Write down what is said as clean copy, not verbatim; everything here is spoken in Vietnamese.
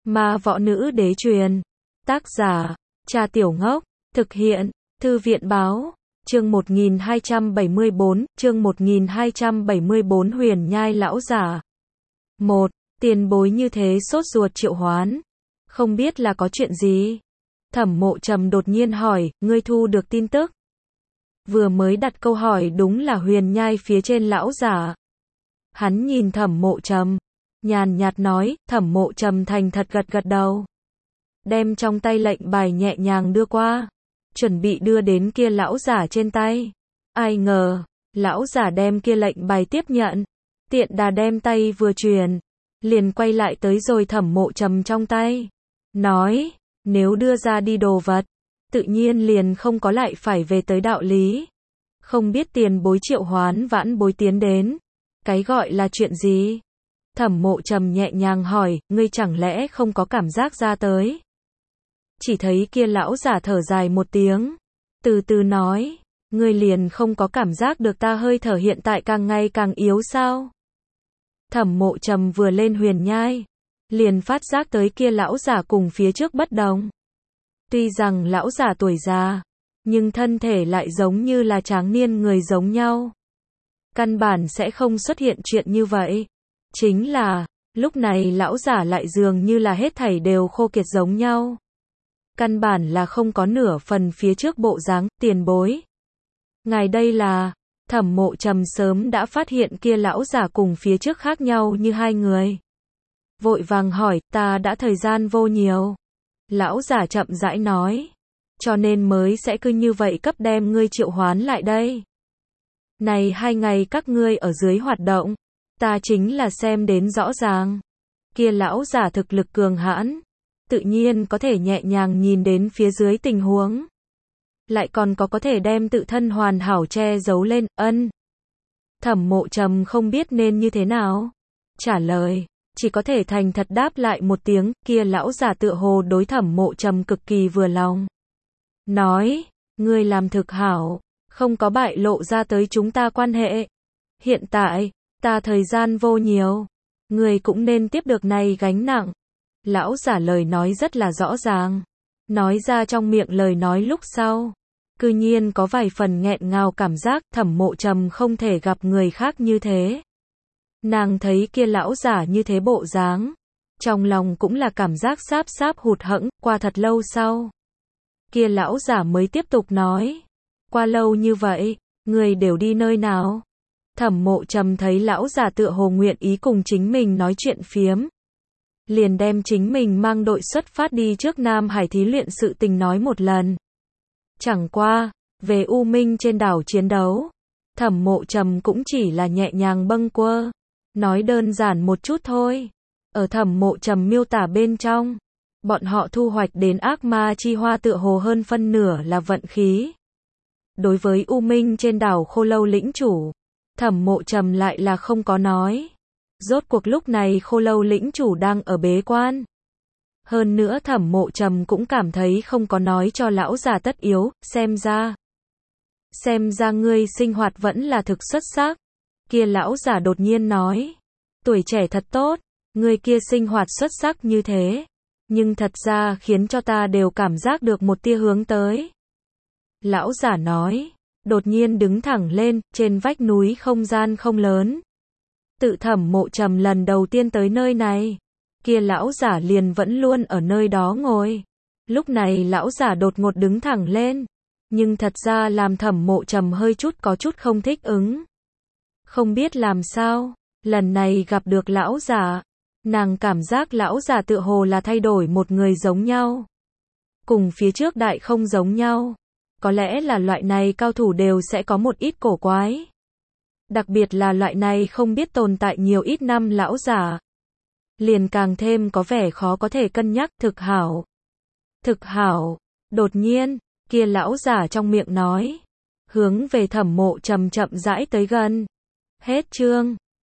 Ma võ nữ đế truyền. Tác giả, Cha Tiểu Ngốc. Thực hiện, Thư viện báo. Chương 1274, chương 1274 Huyền Nhai lão giả. 1. Tiền bối như thế sốt ruột triệu hoán. Không biết là có chuyện gì? Thẩm Mộ Trầm đột nhiên hỏi, ngươi thu được tin tức? Vừa mới đặt câu hỏi đúng là Huyền Nhai phía trên lão giả. Hắn nhìn Thẩm Mộ Trầm, nhàn nhạt nói. Thẩm Mộ Trầm thành thật gật gật đầu, đem trong tay lệnh bài nhẹ nhàng đưa qua, chuẩn bị đưa đến kia lão giả trên tay. Ai ngờ, lão giả đem kia lệnh bài tiếp nhận, tiện đà đem tay vừa truyền, liền quay lại tới rồi Thẩm Mộ Trầm trong tay, nói, nếu đưa ra đi đồ vật, tự nhiên liền không có lại phải về tới đạo lý. Không biết tiền bối triệu hoán vãn bối tiến đến, cái gọi là chuyện gì? Thẩm Mộ Trầm nhẹ nhàng hỏi, ngươi chẳng lẽ không có cảm giác ra tới? Chỉ thấy kia lão giả thở dài một tiếng, từ từ nói, ngươi liền không có cảm giác được ta hơi thở hiện tại càng ngày càng yếu sao? Thẩm Mộ Trầm vừa lên Huyền Nhai, liền phát giác tới kia lão giả cùng phía trước bất đồng. Tuy rằng lão giả tuổi già, nhưng thân thể lại giống như là tráng niên người giống nhau. Căn bản sẽ không xuất hiện chuyện như vậy. Chính là, lúc này lão giả lại dường như là hết thảy đều khô kiệt giống nhau. Căn bản là không có nửa phần phía trước bộ dáng. Tiền bối, ngài đây là... Thẩm Mộ Trầm sớm đã phát hiện kia lão giả cùng phía trước khác nhau như hai người. Vội vàng hỏi, ta đã thời gian vô nhiều. Lão giả chậm rãi nói, cho nên mới sẽ cứ như vậy cấp đem ngươi triệu hoán lại đây. Này 2 ngày các ngươi ở dưới hoạt động, ta chính là xem đến rõ ràng. Kia lão giả thực lực cường hãn, tự nhiên có thể nhẹ nhàng nhìn đến phía dưới tình huống. Lại còn có thể đem tự thân hoàn hảo che giấu lên. Ân. Thẩm Mộ Trầm không biết nên như thế nào trả lời, chỉ có thể thành thật đáp lại một tiếng. Kia lão giả tựa hồ đối Thẩm Mộ Trầm cực kỳ vừa lòng, nói, ngươi làm thực hảo, không có bại lộ ra tới chúng ta quan hệ. Hiện tại, ta thời gian vô nhiều, ngươi cũng nên tiếp được này gánh nặng. Lão giả lời nói rất là rõ ràng, nói ra trong miệng lời nói lúc sau, cư nhiên có vài phần nghẹn ngào cảm giác. Thẩm Mộ Trầm không thể gặp người khác như thế. Nàng thấy kia lão giả như thế bộ dáng, trong lòng cũng là cảm giác sáp sáp hụt hẫng. Qua thật lâu sau, kia lão giả mới tiếp tục nói, qua lâu như vậy, người đều đi nơi nào? Thẩm Mộ Trầm thấy lão giả tựa hồ nguyện ý cùng chính mình nói chuyện phiếm, liền đem chính mình mang đội xuất phát đi trước Nam Hải thí luyện sự tình nói một lần. Chẳng qua, về U Minh trên đảo chiến đấu, Thẩm Mộ Trầm cũng chỉ là nhẹ nhàng bâng quơ, nói đơn giản một chút thôi. Ở Thẩm Mộ Trầm miêu tả bên trong, bọn họ thu hoạch đến ác ma chi hoa tựa hồ hơn phân nửa là vận khí. Đối với U Minh trên đảo Khô Lâu lĩnh chủ, Thẩm Mộ Trầm lại là không có nói. Rốt cuộc lúc này Khô Lâu lĩnh chủ đang ở bế quan. Hơn nữa Thẩm Mộ Trầm cũng cảm thấy không có nói cho lão già tất yếu. Xem ra ngươi sinh hoạt vẫn là thực xuất sắc. Kia lão giả đột nhiên nói, tuổi trẻ thật tốt, ngươi kia sinh hoạt xuất sắc như thế, nhưng thật ra khiến cho ta đều cảm giác được một tia hướng tới. Lão giả nói, đột nhiên đứng thẳng lên. Trên vách núi không gian không lớn, tự Thẩm Mộ Trầm lần đầu tiên tới nơi này, kia lão giả liền vẫn luôn ở nơi đó ngồi. Lúc này lão giả đột ngột đứng thẳng lên, nhưng thật ra làm Thẩm Mộ Trầm hơi chút có chút không thích ứng. Không biết làm sao, lần này gặp được lão giả, nàng cảm giác lão giả tựa hồ là thay đổi một người giống nhau, cùng phía trước đại không giống nhau. Có lẽ là loại này cao thủ đều sẽ có một ít cổ quái, đặc biệt là loại này không biết tồn tại nhiều ít năm lão giả, liền càng thêm có vẻ khó có thể cân nhắc. Thực hảo, thực hảo. Đột nhiên, kia lão giả trong miệng nói, hướng về Thẩm Mộ Trầm chậm rãi tới gần. Hết chương.